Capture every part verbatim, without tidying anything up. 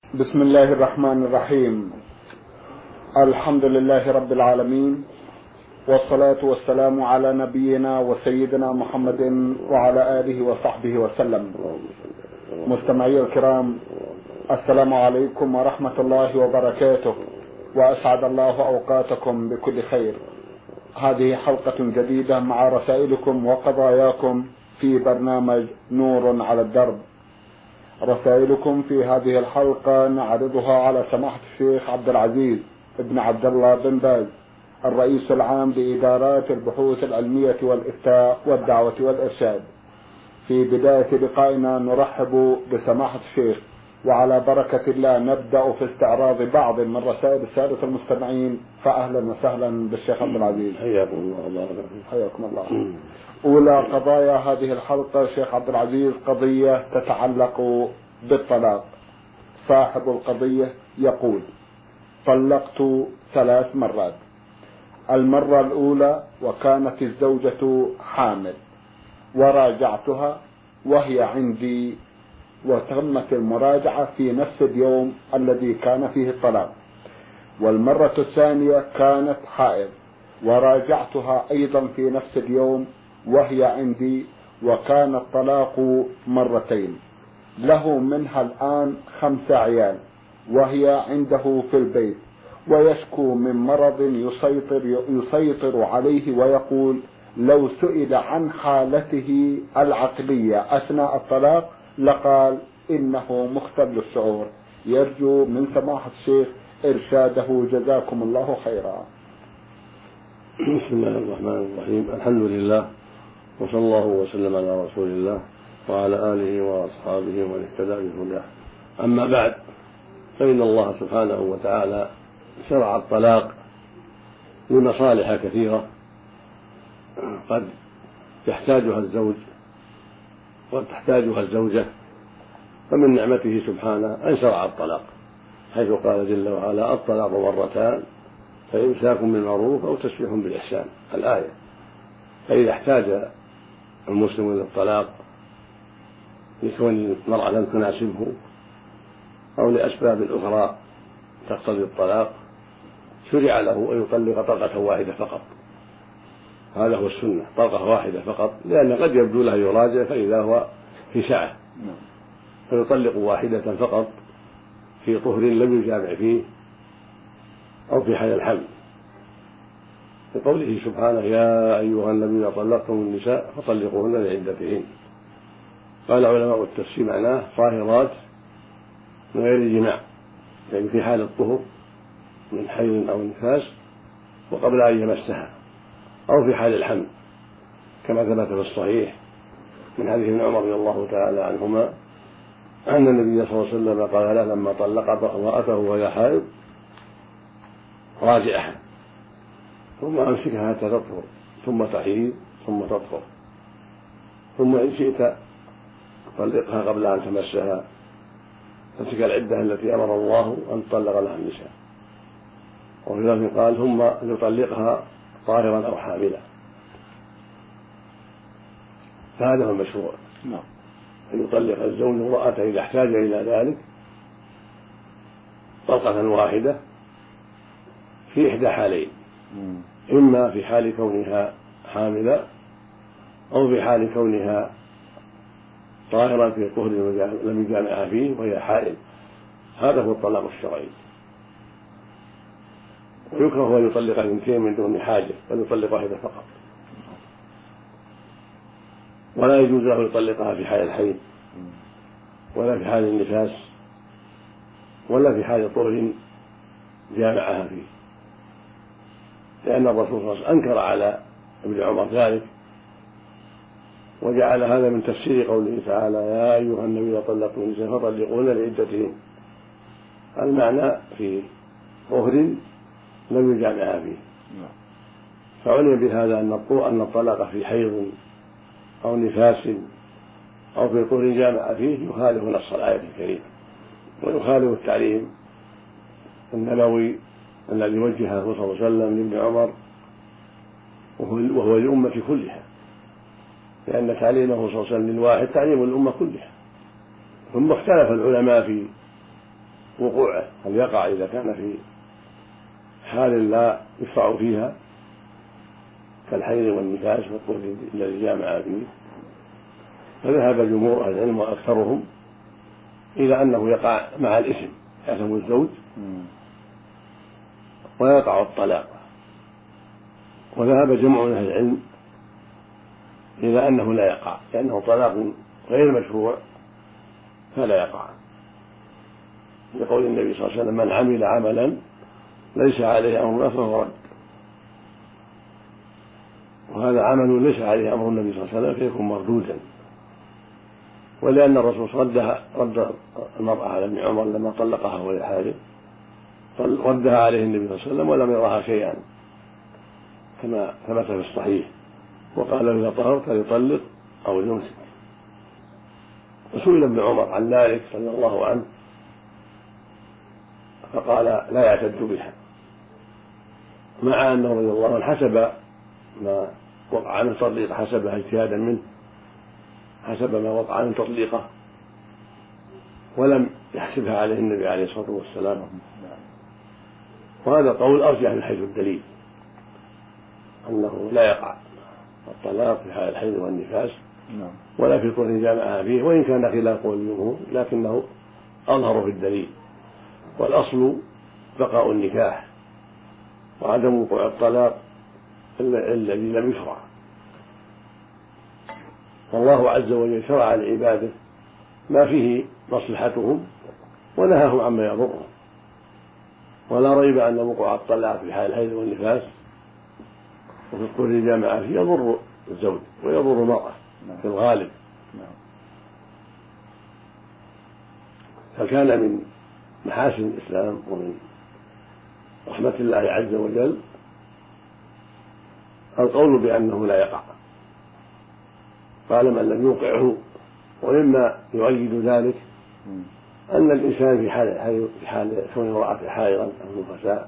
بسم الله الرحمن الرحيم. الحمد لله رب العالمين، والصلاة والسلام على نبينا وسيدنا محمد وعلى آله وصحبه وسلم. مستمعي الكرام، السلام عليكم ورحمة الله وبركاته، وأسعد الله أوقاتكم بكل خير. هذه حلقة جديدة مع رسائلكم وقضاياكم في برنامج نور على الدرب. رسائلكم في هذه الحلقة نعرضها على سماحة الشيخ عبد العزيز ابن عبد الله بن باز، الرئيس العام لإدارات البحوث العلمية والإفتاء والدعوة والإرشاد. في بداية لقائنا نرحب بسماحة الشيخ، وعلى بركة الله نبدأ في استعراض بعض من رسائل السادة المستمعين. فأهلا وسهلا بالشيخ عبد العزيز. حياكم الله. الله حياكم الله. أولى قضايا هذه الحلقة شيخ عبد العزيز قضية تتعلق بالطلاق. صاحب القضية يقول: طلقت ثلاث مرات. المرة الأولى وكانت الزوجة حامل، وراجعتها وهي عندي، وتمت المراجعة في نفس اليوم الذي كان فيه الطلاق. والمرة الثانية كانت حائض، وراجعتها أيضا في نفس اليوم وهي عندي، وكان الطلاق مرتين. له منها الآن خمسة عيال، وهي عنده في البيت، ويشكو من مرض يسيطر, يسيطر عليه، ويقول لو سئل عن حالته العقلية أثناء الطلاق لقال إنه مختل الشعور. يرجو من سماحة الشيخ إرشاده، جزاكم الله خيرا. بسم الله الرحمن الرحيم. الحمد لله، وصلى الله وسلم على رسول الله وعلى آله وأصحابه ومن اهتدى بهداه. أما بعد، فإن الله سبحانه وتعالى شرع الطلاق لمصالح كثيرة قد يحتاجها الزوج وقد تحتاجها الزوجة، فمن نعمته سبحانه أن شرع الطلاق، حيث قال جل وعلا: الطلاق مرتان فإمساك بالمعروف أو تسريح بالإحسان، الآية. فإذا احتاج المسلم إلى الطلاق لكون المرأة لم تناسبه أو لأسباب أخرى تقتضي الطلاق، شرع له أن يطلق طلقة واحدة فقط. هذا هو السنة، طلقة واحدة فقط، لأن قد يبدو له يراجع فإذا هو في سعة، فيطلق واحدة فقط في طهر لم يجامع فيه أو في حال الحمل، لقوله سبحانه: يا أيها الذين طلقتم النساء فطلقوهن لعدتهن. قال علماء التفسير معناه طاهرات من غير جماع، يعني في حال الطهر من حيض أو نفاس وقبل أن يمسها، أو في حال الحمل، كما ثبت في الصحيح من حديث ابن عمر رضي الله تعالى عنهما أن النبي صلى الله عليه وسلم قال له لما طلق امرأته وهي حائض: راجعها ثم أمسكها حتى تطهر، ثم تحيض، ثم تطهر، ثم إن شئت طلقها قبل أن تمسها، فتلك العدة التي أمر الله أن تطلق لها النساء. وفي ذلك قال: ثم يطلقها طاهرا أو حاملا. فهذا هو المشروع، أن يطلق الزوج امرأته إذا احتاج إلى ذلك طلقة واحدة في إحدى حالين: إما في حال كونها حاملة، أو في حال كونها طاهرة في طهر لم يجامعها فيه وهي حائض. هذا هو الطلاق الشرعي. ويكره أن يطلق اثنتين من دون حاجة، بل يطلق واحدة فقط. ولا يجوز له يطلقها في حال الحيض، ولا في حال النفاس، ولا في حال طهر جامعها فيه، لأن الرسول صلى الله عليه وسلم أنكر على ابن عمر ذلك، وجعل هذا من تفسير قوله تعالى: يا أيها النبي إذا طلقتم النساء فطلقوهن لعدتهن، المعنى في طهر لم يجامعها فيه. فعلم بهذا أن الطلاق في حيض أو نفاس أو في طهر جامع فيه يخالف نص الآية الكريمة، ويخالف التعليم النبوي الذي وجهه صلى الله عليه وسلم لابن عمر وهو للأمة كلها، لأن تعليمه صلى الله عليه وسلم للواحد تعليم الأمة كلها. ثم اختلف العلماء في وقوعه، هل يقع إذا كان في حال لا يشرع فيها كالحيض والنفاس والطهر الذي جامع فيه. فذهب جمهور أهل العلم وأكثرهم إلى أنه يقع مع الإثم، يأثم الزوج ويقع الطلاق. وذهب جمع أهل العلم إلى أنه لا يقع، لأنه طلاق غير مشروع فلا يقع، لقول النبي صلى الله عليه وسلم: من عمل عملا ليس عليه أمرنا فهو رد. وهذا عمل ليس عليه أمر النبي صلى الله عليه وسلم فيكون مردودا. ولأن الرسول ردها رد المرأة على ابن عمر لما طلقها وهي حائض، ردها عليه النبي صلى الله عليه وسلم ولم يرها شيئا كما ثبت في الصحيح، وقال له: إذا طهرت ليطلق أو ليمسك. وسئل ابن عمر عن ذلك رضي الله عنه فقال: لا يعتد بها، مع أنه رضي الله عنه حسب ما وقع من تطليق، حسبها اجتهادا منه، حسب ما وقع من تطليقه، ولم يحسبها عليه النبي عليه الصلاة والسلام. وهذا قول أرجح من حيث الدليل، أنه لا يقع الطلاق في حال الحيض والنفاس ولا في طهر جامعها فيه، وإن كان خلاف قول الجمهور لكنه أظهر في الدليل. والأصل بقاء النكاح وعدم وقوع الطلاق الذي لم يشرع. والله عز وجل شرع لعباده ما فيه مصلحتهم ونهاهم عما يضرهم، ولا ريب أن وقوع الطلاق في حال الحيض والنفاس وفي الطهر الجامعة فيه يضر الزوج ويضر المرأة في الغالب. فكان من محاسن الإسلام ومن رحمة الله عز وجل القول بأنه لا يقع، قال من لم يوقعه. ومما يؤيد ذلك أن الإنسان في حال في حال كون امرأة حائضا أو نفساء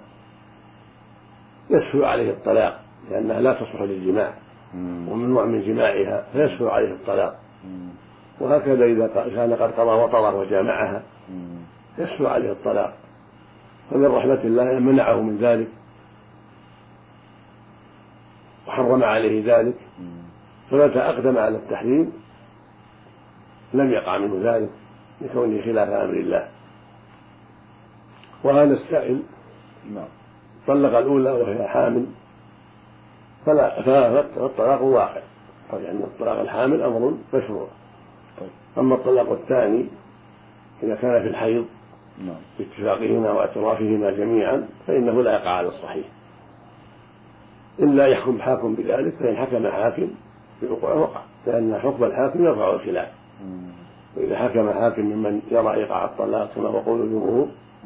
يسهل عليه الطلاق، لأنها لا تصلح للجماع وممنوع من جماعها فيسهل عليه الطلاق. وهكذا إذا كان قد قضى وطره وجامعها يسهل عليه الطلاق. فمن رحمة الله منعه من ذلك وحرم عليه ذلك، فمتى أقدم على التحريم لم يقع منه ذلك لكونه خلاف أمر الله. وهذا السائل طلق الأولى وهي حامل فلا فالطلاق واقع، لأن يعني الطلاق الحامل أمر مشروع. أما الطلاق الثاني إذا كان في الحيض باتفاقهما واعترافهما جميعا فإنه لا يقع على الصحيح، إلا يحكم حاكم بذلك، فإن حكم حاكم بوقوعه وقع، لأن حكم الحاكم يرفع الخلاف. وإذا حكم حاكم ممن يرى يقع الطلاق كما هو قول الجمهور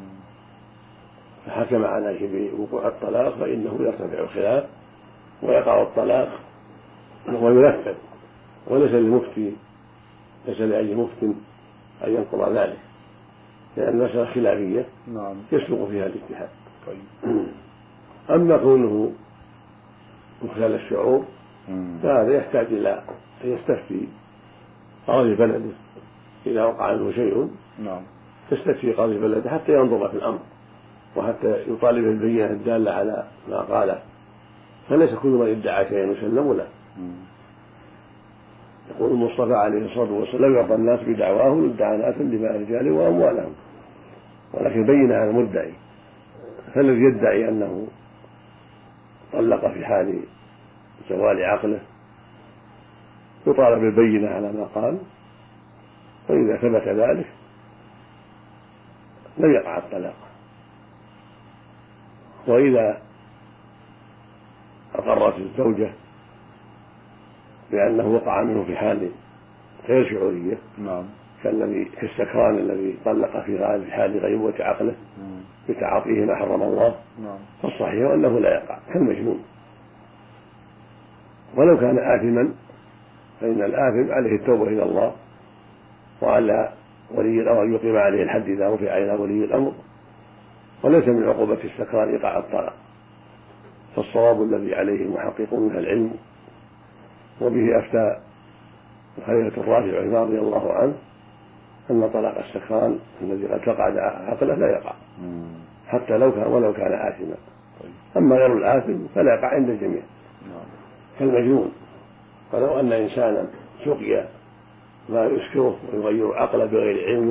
فحكم عليه بوقوع الطلاق فإنه يرتفع الخلاف ويقع الطلاق وينفذ، وليس للمفتي ليس لأي مفت أن ينقض ذلك، لأن المسألة خلافية يسلق فيها الاجتهاد. أما كونه مخلال الشعور فهذا يحتاج إلى أن يستفتي قاضي بلده إذا وقع عنه شيء، يستفتي قاضي بلده حتى ينظر في الأمر وحتى يطالب بالبينة الدالة على ما قاله، فليس كل من ادعى شيئا يسلم له. يقول المصطفى عليه الصلاة والسلام: يرضى الناس بدعواهم يدعى ناس دماء رجال وأموالهم، ولكن بين على المدعي. فالذي يدعي أنه طلق في حال زوال عقله يطالب بالبينة على ما قال، فإذا ثبت ذلك لم يقع الطلاق. وإذا أقرت الزوجة بأنه وقع منه في حال غير شعورية كالذي كالسكران الذي طلق في غالب حال غيبوبة عقله بتعاطيه ما حرم الله، فالصحيح أنه لا يقع كالمجنون. ولو كان آثما فإن الآثم عليه التوبة إلى الله وعلى ولي الأمر أن يقيم عليه الحد إذا رفع إلى ولي الأمر، وليس من عقوبة السكران يقع الطلاق. فالصواب الذي عليه المحققون من العلم وبه أفتى الخليفة الراشد عثمان رضي الله عنه أن طلاق السكران الذي قد فقد عقله لا يقع حتى لو كان ولو كان آثما. أما غير الآثم فلا يقع عند الجميع كالمجنون. فلو أن إنسانا سقي ما يسكره ويغير عقله بغير علمه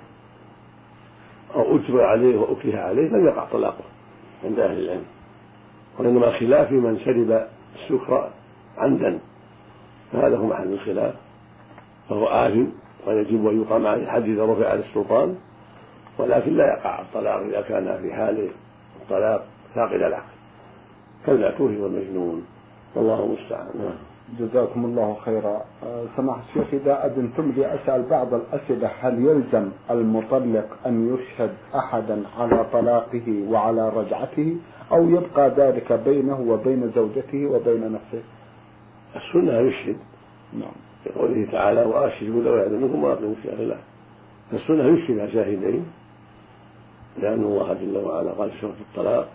أو أجبر عليه وأكره عليه لم يقع طلاقه عند أهل العلم، وإنما خلاف من شرب السكر عمدا، فهذا هو محل الخلاف، فهو آثم ويجب أن يقام عليه الحد إذا رفع على السلطان، ولكن لا يقع الطلاق إذا كان في حال الطلاق فاقد العقل كالمأكوه والمجنون، والله المستعان. جزاكم الله خيرا. سماحة الشيخ، إذا أذنتم لي أسأل بعض الأسئلة. هل يلزم المطلق أن يشهد أحدا على طلاقه وعلى رجعته، أو يبقى ذلك بينه وبين زوجته وبين نفسه؟ السنة يشهد، نعم، يقوله تعالى وأشهدوا ذوي عدل منكم وأقيموا الشهادة لله. السنة يشهد شاهدين، لأن الله جل وعلا قال في سورة الطلاق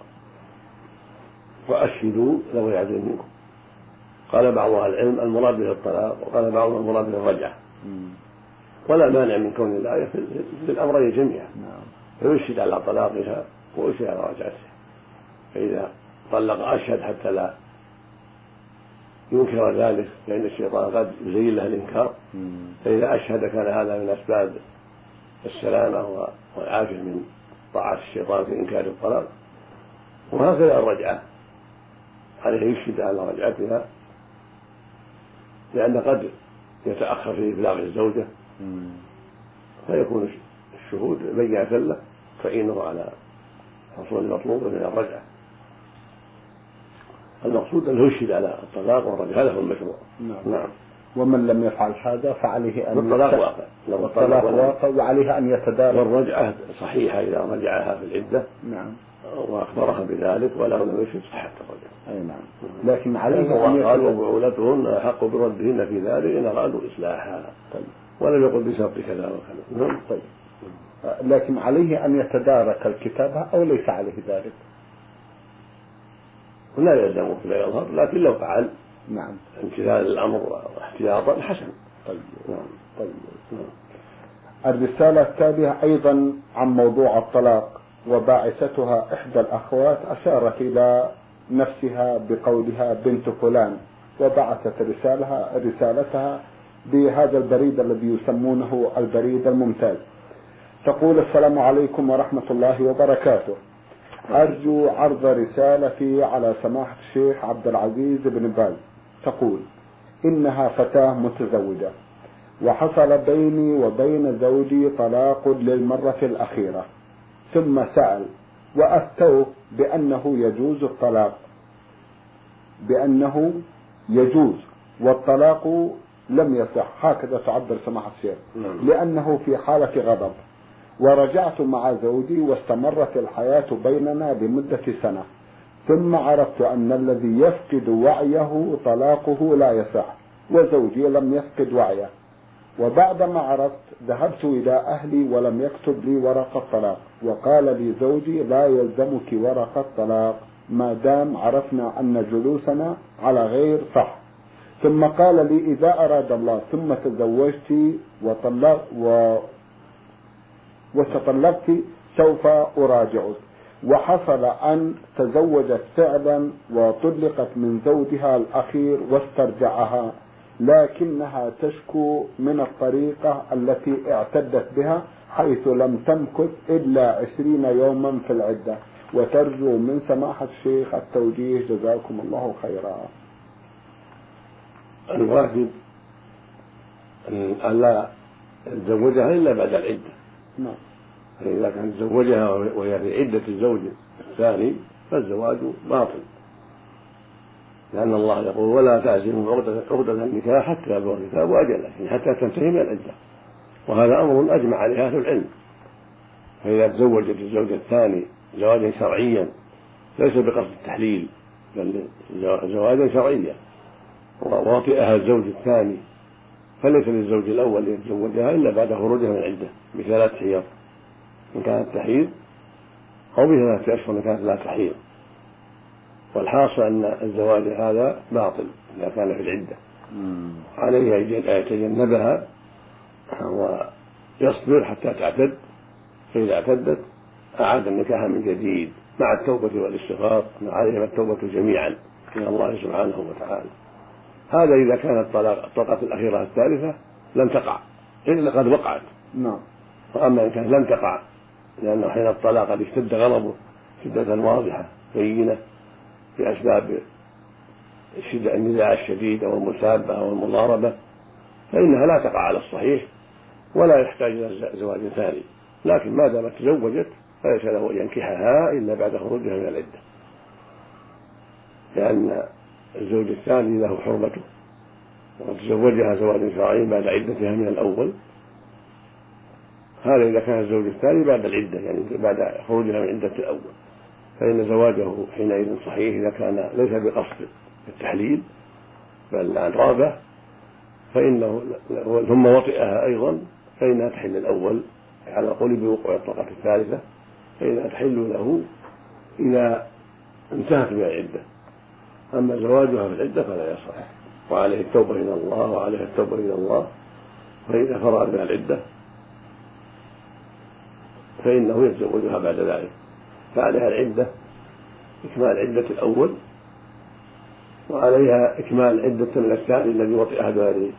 وأشهدوا ذوي عدل منكم. قال بعض أهل العلم المراد به الطلاق، وقال بعضهم المراد به الرجعة، ولا مانع من كون الآية في الأمرين جميعا، فيشهد على طلاقها ويشهد على رجعتها. فإذا طلق أشهد حتى لا ينكر ذلك، لأن الشيطان قد يزين له الإنكار، فإذا أشهد كان هذا من أسباب السلامة والعافية من طاعة الشيطان في إنكار الطلاق. وهكذا الرجعة عليه يشهد على رجعتها، لأن قد يتأخر في إبلاغ الزوجة فيكون الشهود بينة له تعينه على حصول المطلوب من الرجعة. المقصود أنه يشهد على الطلاق والرجعة، هذا هو المشروع. نعم. نعم. ومن لم يفعل هذا فعليه أن الطلاق واقع، الطلاق واقع وعليه أن يتدارك. والرجعة صحيحة إذا رجعها في العدة، نعم، وأخبرها بذلك ولو لم يشهد صحة الرجعة. أي نعم. لكن عليه أن قال وبعولتهن أحق بردهن في ذلك إن أرادوا إصلاحها. طيب. ولم يقل بشرط كذا وكذا. نعم. طيب. لكن عليه أن يتدارك الكتابة أو ليس عليه ذلك؟ لا يلزمه لا يظهر، لكن لو فعل نعم امتثال الأمر واحتياطا حسن. طيب. نعم. طيب. نعم. الرسالة التالية أيضا عن موضوع الطلاق، وباعثتها إحدى الأخوات أشارت إلى نفسها بقولها بنت فلان، وبعثت رسالها رسالتها بهذا البريد الذي يسمونه البريد الممتاز. تقول: السلام عليكم ورحمة الله وبركاته، أرجو عرض رسالتي على سماحة الشيخ عبد العزيز بن باز. تقول: إنها فتاة متزوجة، وحصل بيني وبين زوجي طلاق للمرة الأخيرة، ثم سأل وأفتوه بأنه يجوز الطلاق، بأنه يجوز والطلاق لم يصح، هكذا تعبر سماحة الشيخ، لأنه في حالة غضب. ورجعت مع زوجي واستمرت الحياة بيننا لمدة سنة، ثم عرفت أن الذي يفقد وعيه طلاقه لا يصح، وزوجي لم يفقد وعيه. وبعدما عرفت ذهبت إلى أهلي ولم يكتب لي ورقة طلاق، وقال لي زوجي: لا يلزمك ورقة طلاق ما دام عرفنا أن جلوسنا على غير صح. ثم قال لي: إذا أراد الله ثم تزوجت وطلق و وتطلقت سوف أراجعك. وحصل أن تزوجت فعلا وطلقت من زوجها الأخير واسترجعها، لكنها تشكو من الطريقة التي اعتدت بها، حيث لم تمكث إلا عشرين يوما في العدة، وترجو من سماحة الشيخ التوجيه، جزاكم الله خيرا. الواجب أن لا تزوجها إلا بعد العدة. نعم. إذا كان تزوجها وهي في عدة الزوج الثاني فالزواج باطل، لأن الله يقول: ولا تعزموا عقدة النكاح حتى يبلغ الكتاب أجله، يعني حتى تنتهي من العدة. وهذا أمر أجمع عليه أهل العلم. فإذا تزوجت الزوج الثاني زواجا شرعيا ليس بقصد التحليل بل زواجا شرعيا، ووطئها الزوج الثاني، فليس للزوج الأول يتزوجها إلا بعد خروجها من العدة بثلاث حيض إن كانت تحيض، أو بثلاثة أشهر إن كانت لا تحيض. والحاصل أن الزواج هذا باطل إذا كان في العدة. عليه يتجنبها يصبر حتى تعتد، فإذا اعتدت أعاد النكاح من جديد مع التوبة والاستغفار، عليهم التوبة جميعا من الله سبحانه وتعالى. هذا إذا كانت الطلقة الأخيرة الثالثة لم تقع إلا قد وقعت. نعم. وأما إن كانت لم تقع، لأنه حين الطلاق قد اشتد غضبه شدة واضحة بينة بأسباب النزاع الشديد أو المسابة أو المضاربة، فإنها لا تقع على الصحيح ولا يحتاج إلى زواج ثاني، لكن ما دامت تزوجت فليس له أن ينكحها إلا بعد خروجها من العدة، لأن الزوج الثاني له حرمته، وتزوجها زواج شرعي بعد عدتها من الأول. هذا إذا كان الزوج الثاني بعد العدة، يعني بعد خروجها من عدة الأول، فإن زواجه حينئذ صحيح إذا كان ليس بقصد التحليل بل عن رغبة، فإنه ثم وطئها أيضا فإنها تحل الأول على القول بوقوع الطلقة الثالثة، فإنها تحل له إذا انتهت من العدة. أما زواجها في العدة فلا يصح، وعليه التوبة إلى الله وعليه التوبة إلى الله. فإذا فرغ من العدة فإنه يتزوجها بعد ذلك، فعليها العدة إكمال عدة الأول، وعليها إكمال عدة من الثاني الذي وطئها بغير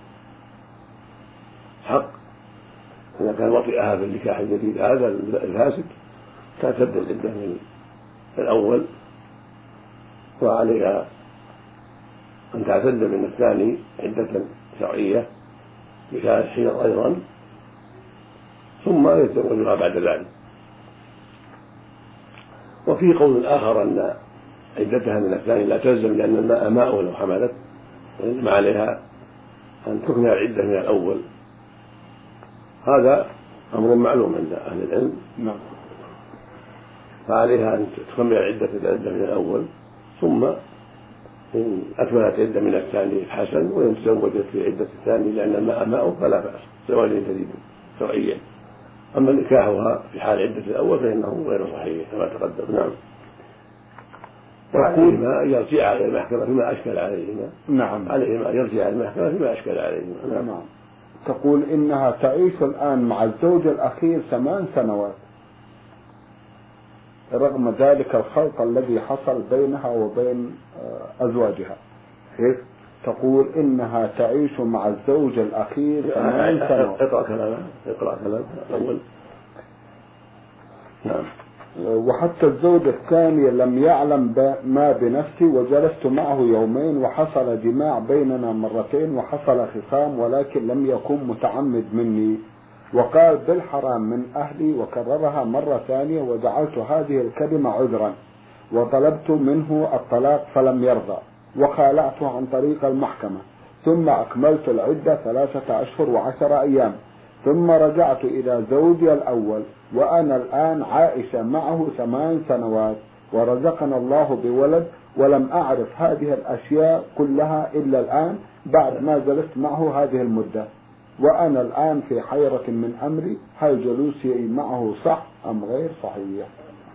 حق. إذا كان وطئها في النكاح الجديد هذا الفاسد تعتد العدة من الأول، وعليها أن تعتد من الثاني عدة شرعية بشهادة حيض أيضا، ثم يتزوجها بعد ذلك. وفي قول آخر أن عدتها من الثاني لا تلزم لأن الماء ماء لو حملت، وإنما عليها أن تكمل العدة من الأول. هذا أمر معلوم عند أهل العلم. نعم. فعليها أن تكمل عدة العدة من الأول، ثم إن أكملت عدة من الثاني حسن، وإن تزوجت في عدة الثاني لأن الماء ماء فلا بأس، زواج جديد شرعيا. أما نكاحها في حال عدة الأول فإنه غير صحيح كما تقدم. نعم. وعليهما يرجع إلى المحكمة فيما أشكل عليهما. نعم. عليهما يرجع إلى المحكمة فيما أشكل عليهما. نعم. نعم. تقول إنها تعيش الآن مع الزوج الأخير ثمان سنوات رغم ذلك الخلط الذي حصل بينها وبين أزواجها. كيف؟ تقول إنها تعيش مع الزوج الأخير ثمان سنوات. اقرأ كلامه. اقرأ كلامه الأول. نعم. وحتى الزوج الثاني لم يعلم ما بنفسي، وجلست معه يومين وحصل جماع بيننا مرتين وحصل خصام، ولكن لم يكن متعمد مني، وقال بالحرام من أهلي، وكررها مرة ثانية، وجعلت هذه الكلمة عذرا، وطلبت منه الطلاق فلم يرضى، وخالعته عن طريق المحكمة، ثم أكملت العدة ثلاثة أشهر وعشر أيام، ثم رجعت إلى زوجي الأول، وأنا الآن عائشة معه ثمان سنوات، ورزقنا الله بولد، ولم أعرف هذه الأشياء كلها إلا الآن بعد ما جلست معه هذه المدة، وأنا الآن في حيرة من أمري، هل جلوسي معه صح أم غير صحيح؟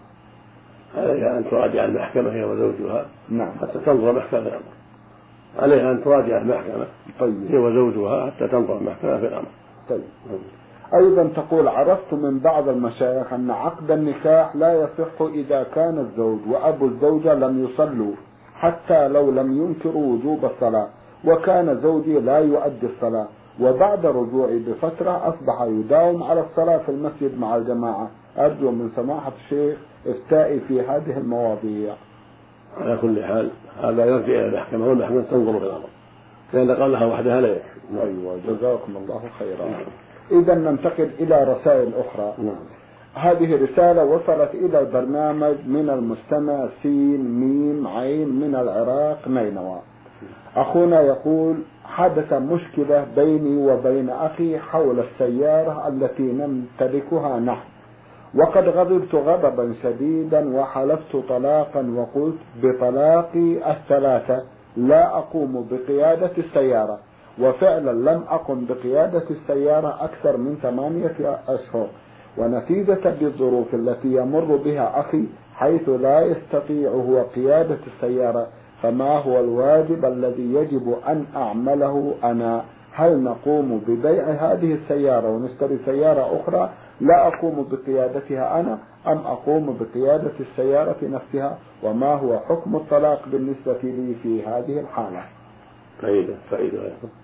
عليها أن تراجع المحكمة هي وزوجها. نعم. حتى تنظر محكمة الأمر. عليها أن تراجع المحكمة. طيب. هي وزوجها حتى تنظر المحكمة في الأمر. طيب. أيضا تقول عرفت من بعض المشايخ أن عقد النكاح لا يصح إذا كان الزوج وأبو الزوجة لم يصلوا حتى لو لم ينكروا وجوب الصلاة، وكان زوجي لا يؤدي الصلاة، وبعد رجوعي بفترة أصبح يداوم على الصلاة في المسجد مع الجماعة. أرجو من سماحة الشيخ افتائي في هذه المواضيع. على كل حال هذا يرجع إلى المحكمة، والمحكمة تنظر في الأمر، لأن قالها وحدها لا يكفي. أيوة، جزاكم الله خيرا. إذا ننتقل إلى رسائل أخرى. نعم. هذه رسالة وصلت إلى البرنامج من المستمع سين ميم عين من العراق نينوى. أخونا يقول حدث مشكلة بيني وبين أخي حول السيارة التي نمتلكها نحن، وقد غضبت غضبا شديدا وحلفت طلاقا وقلت بطلاقي الثلاثة لا أقوم بقيادة السيارة، وفعلا لم أقم بقيادة السيارة أكثر من ثمانية أشهر، ونتيجة للظروف التي يمر بها أخي حيث لا يستطيع هو قيادة السيارة، فما هو الواجب الذي يجب أن أعمله أنا هل نقوم ببيع هذه السيارة ونشتري سيارة أخرى لا أقوم بقيادتها أنا، أم أقوم بقيادة السيارة نفسها؟ وما هو حكم الطلاق بالنسبة لي في هذه الحالة؟ فائدة فائدة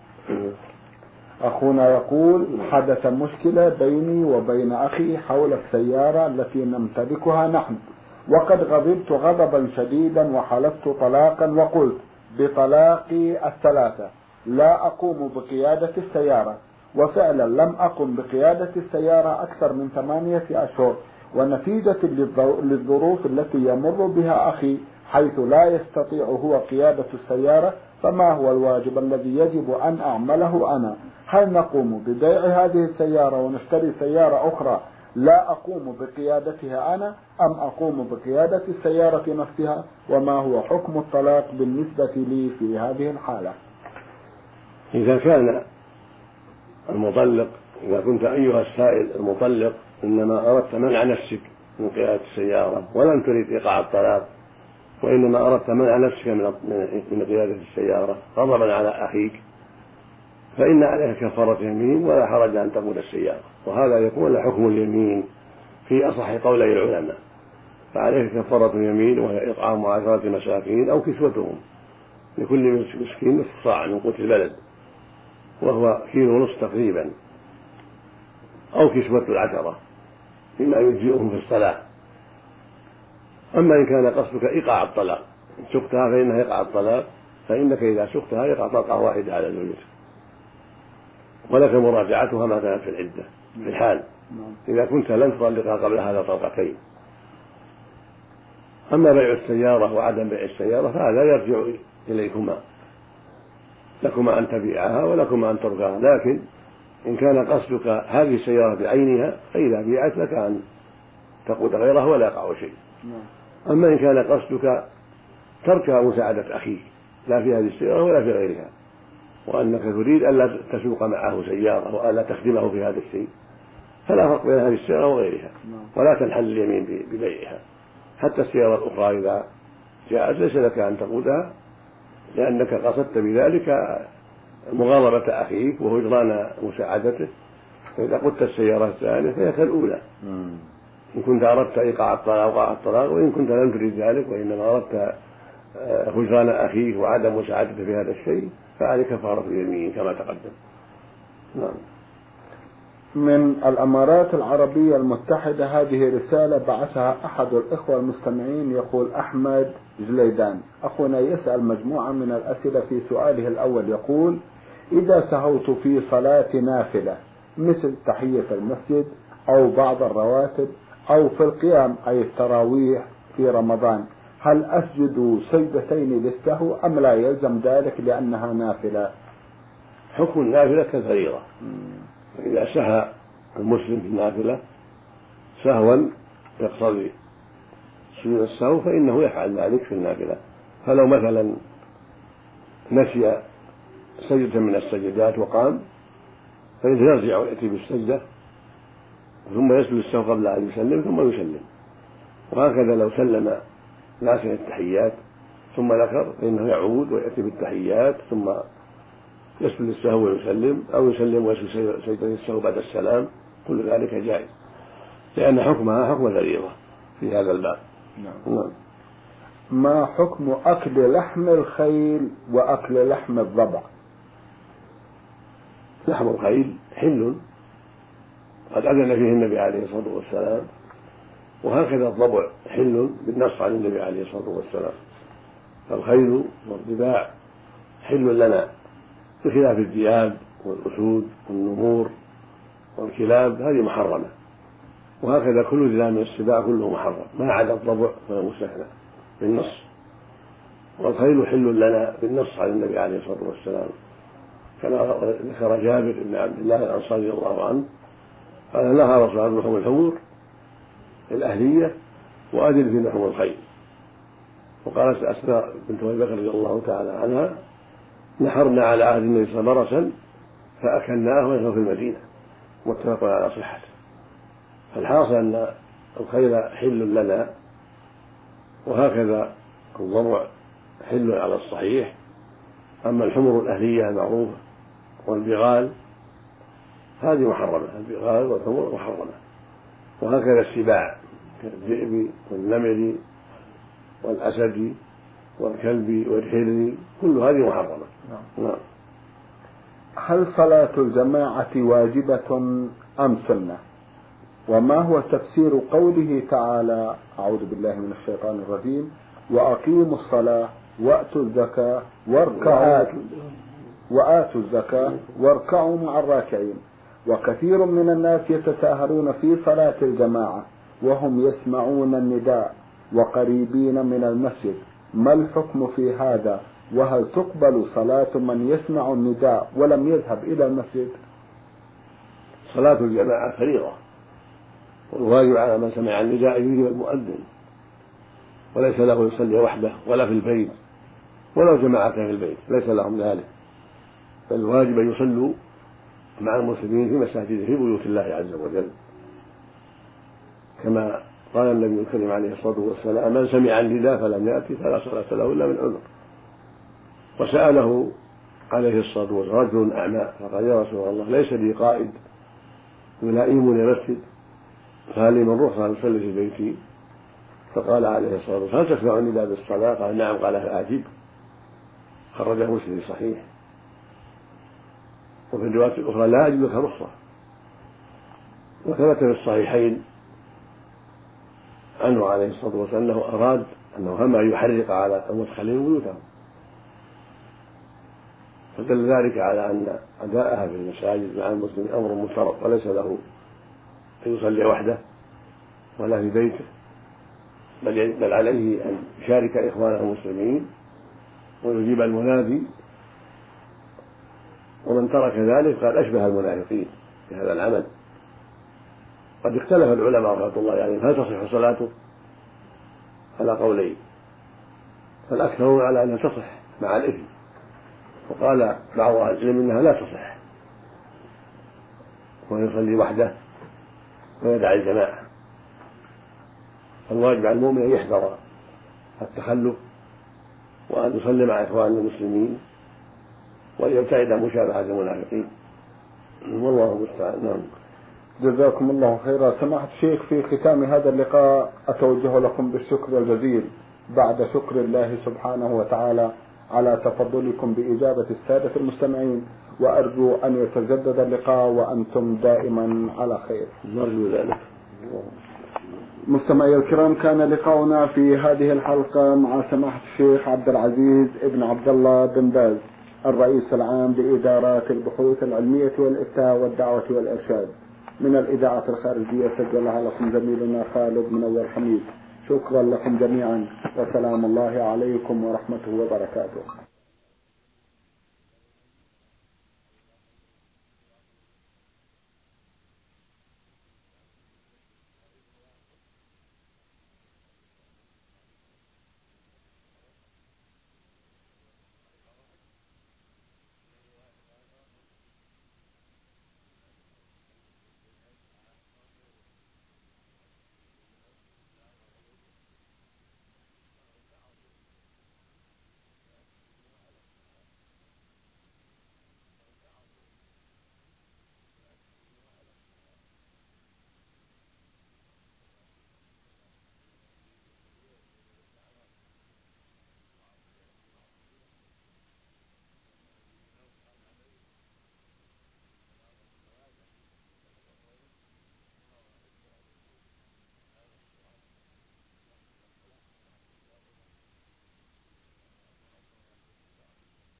أخونا يقول: حدث مشكلة بيني وبين أخي حول السيارة التي نمتلكها نحن، وقد غضبت غضبا شديدا وحلفت طلاقا وقلت بطلاقي الثلاثة لا أقوم بقيادة السيارة، وفعلا لم أقم بقيادة السيارة أكثر من ثمانية أشهر، ونتيجة للظروف التي يمر بها أخي حيث لا يستطيع هو قيادة السيارة، فما هو الواجب الذي يجب أن أعمله أنا؟ هل نقوم ببيع هذه السيارة ونشتري سيارة أخرى لا أقوم بقيادتها أنا، أم أقوم بقيادة السيارة نفسها؟ وما هو حكم الطلاق بالنسبة لي في هذه الحالة؟ إذا كان المطلق، إذا كنت أيها السائل المطلق إنما أردت منع نفسك من قيادة السيارة ولم تريد إيقاع الطلاق، وإنما أردت منع نفسك من قيادة السيارة غضبا على أخيك، فإن عليك كفارة يمين ولا حرج أن تقود السيارة، وهذا يكون حكم اليمين في أصح قولي العلماء. فعليك كفارة يمين وهي إطعام عشرة مساكين أو كسوتهم، لكل مسكين نصف صاع من قوت البلد وهو كيلو ونصف تقريبا، أو كسوة العشرة مما يجزئهم في الصلاة. أما إن كان قصدك إيقاع الطلاق، إن سقتها فإنها إيقاع الطلاق، فإنك إذا سقتها إيقاع طلقة واحدة على زوجتك، ولك مراجعتها ما كانت في العدة في الحال إذا كنت لن تطلقها قبل هذا طلقتين. أما بيع السيارة وعدم بيع السيارة فهذا يرجع إليكما، لكما أن تبيعها ولكما أن تركها، لكن إن كان قصدك هذه السيارة بعينها فإذا بيعت لك أن تقود غيرها ولا يقع شيء. أما إن كان قصدك ترك مساعدة أخيك لا في هذه السيارة ولا في غيرها، وأنك تريد ألا تسوق معه سيارة وألا تخدمه في هذا الشيء، فلا فرق بين هذه السيارة وغيرها، ولا تنحل اليمين ببيعها. حتى السيارة الأخرى إذا جاءت ليس لك أن تقودها، لأنك قصدت بذلك مغاضبة أخيك وهجران مساعدته، فإذا قدت السيارة الثانية فهي كالأولى إن كنت أردت إيقاع الطلاق وقع الطلاق، وإن كنت لم تريد ذلك وإنما أردت هجران أخيك وعدم مساعدته في هذا الشيء فعليك كفارة اليمين كما تقدم. نعم. من الأمارات العربية المتحدة هذه رسالة بعثها أحد الإخوة المستمعين، يقول أحمد جليدان: أخونا يسأل مجموعة من الأسئلة. في سؤاله الأول يقول: إذا سهوت في صلاة نافلة مثل تحية المسجد أو بعض الرواتب أو في القيام أي التراويح في رمضان، هل أسجد سجدتين للسهو أم لا يلزم ذلك لأنها نافلة؟ حكم النافلة كالفريضة، إذا سهى المسلم في النافلة سهوا يقتضي سجود السهو فإنه يفعل ذلك في النافلة. فلو مثلا نسي سجدة من السجدات وقام فإنه يرجع ويأتي بالسجدة ثم يسجد السهو قبل أن يسلم ثم يسلم. وهكذا لو سلم ناسيا التحيات ثم ذكر فإنه يعود ويأتي بالتحيات ثم يسجد السهو ويسلم، أو يسلم ويسجد سجدة السهو بعد السلام، كل ذلك جائز لأن حكمها حكم الفريضة في هذا الباب. نعم. نعم. ما حكم أكل لحم الخيل وأكل لحم الضبع؟ لحم الخيل حل قد أذن فيه النبي عليه الصلاة والسلام، وهكذا الضبع حل بالنص عن النبي عليه الصلاة والسلام. فالخيل والضباع حل لنا بخلاف الذئاب والأسود والنمور والكلاب، هذه محرمة، وهكذا كل ذئاب من السباع كله محرم ما عدا الضبع فهو مستثنى بالنص. والخيل حل لنا بالنص عن النبي عليه الصلاة والسلام، كما ذكر جابر بن عبد الله الأنصاري رضي الله عنه قال: نهى رسول الله عن لحوم الحمور الأهلية وأذن في لحوم الخيل. وقالت أسماء بنت أبي بكر رضي الله تعالى عنها: نحرنا على عهد النبي صلى الله عليه وسلم مرسا فأكلناه ونحن في المدينة، متفق على صحته. فالحاصل أن الخيل حل لنا، وهكذا الضبع حل على الصحيح. أما الحمر الأهلية المعروفة والبغال هذه محرمة، البغال والحمر محرمة، وهكذا السباع كالذئب والنمر والأسد والكلب والحر كل هذه محرمة. نعم. هل صلاة الجماعة واجبة أم سنة؟ وما هو تفسير قوله تعالى أعوذ بالله من الشيطان الرجيم وأقيموا الصلاة وأتوا الزكاة واركعوا وآتوا الزكاة واركعوا مع الراكعين؟ وكثير من الناس يتساهلون في صلاة الجماعة وهم يسمعون النداء وقريبين من المسجد، ما الحكم في هذا؟ وهل تقبل صلاة من يسمع النداء ولم يذهب إلى المسجد؟ صلاة الجماعة فريضة، والواجب على من سمع النداء يجيب المؤذن، وليس له يصلي وحده ولا في البيت ولو جماعة في البيت، ليس لهم ذلك، بل الواجب أن يصلوا مع المسلمين في مساجد في بيوت الله عز وجل، كما قال النبي الكريم عليه الصلاة والسلام من سمع النداء فلم يأتي فلا صلاة له إلا من عذر. وسأله عليه الصلاة والسلام رجل أعمى فقال يا رسول الله ليس لي قائد يلائمني مسجد فهل لي من رخصة أصلي في بيتي؟ فقال عليه الصلاة والسلام هل تسمع النداء بالصلاة؟ قال نعم. قال فأجب. خرجه مسلم صحيح. وفي الرواية الأخرى لا أجد لك رخصة. وثبت في الصحيحين عنه عليه الصلاة والسلام أنه أراد أنه هم أن يحرق على المدخلين بيوتهم، فدل ذلك على أن أداءها في المساجد مع المسلمين أمر مفترض، وليس له أن يصلي وحده ولا في بيته، بل, بل عليه أن يشارك إخوانه المسلمين ويجيب المنادي، ومن ترك ذلك قد أشبه المنافقين في هذا العمل. قد اختلف العلماء رحمة الله عليهم هل تصح صلاته على قولين، فالأكثرون على أنها تصح مع الإثم، وقال بعض أهل العلم إنها لا تصح ويصلي وحده ويدع الجماعة. الواجب على المؤمن أن يحذر التخلف وأن يصلي مع إخوانه المسلمين وأن يبتعد عن مشابهة المنافقين، والله المستعان. نعم. جزاكم الله خيرا. سماحة الشيخ، في ختام هذا اللقاء أتوجه لكم بالشكر الجزيل بعد شكر الله سبحانه وتعالى على تفضلكم بإجابة السادة المستمعين، وأرجو أن يتجدد اللقاء وأنتم دائما على خير. نرجو ذلك. مستمعي الكرام، كان لقاؤنا في هذه الحلقة مع سماحة الشيخ عبد العزيز ابن عبد الله بن باز، الرئيس العام لإدارات البحوث العلمية والإفتاء والدعوة والإرشاد، من الإذاعة الخارجية سجلها لكم زميلنا خالد منور حميد. شكرا لكم جميعا، وسلام الله عليكم ورحمته وبركاته.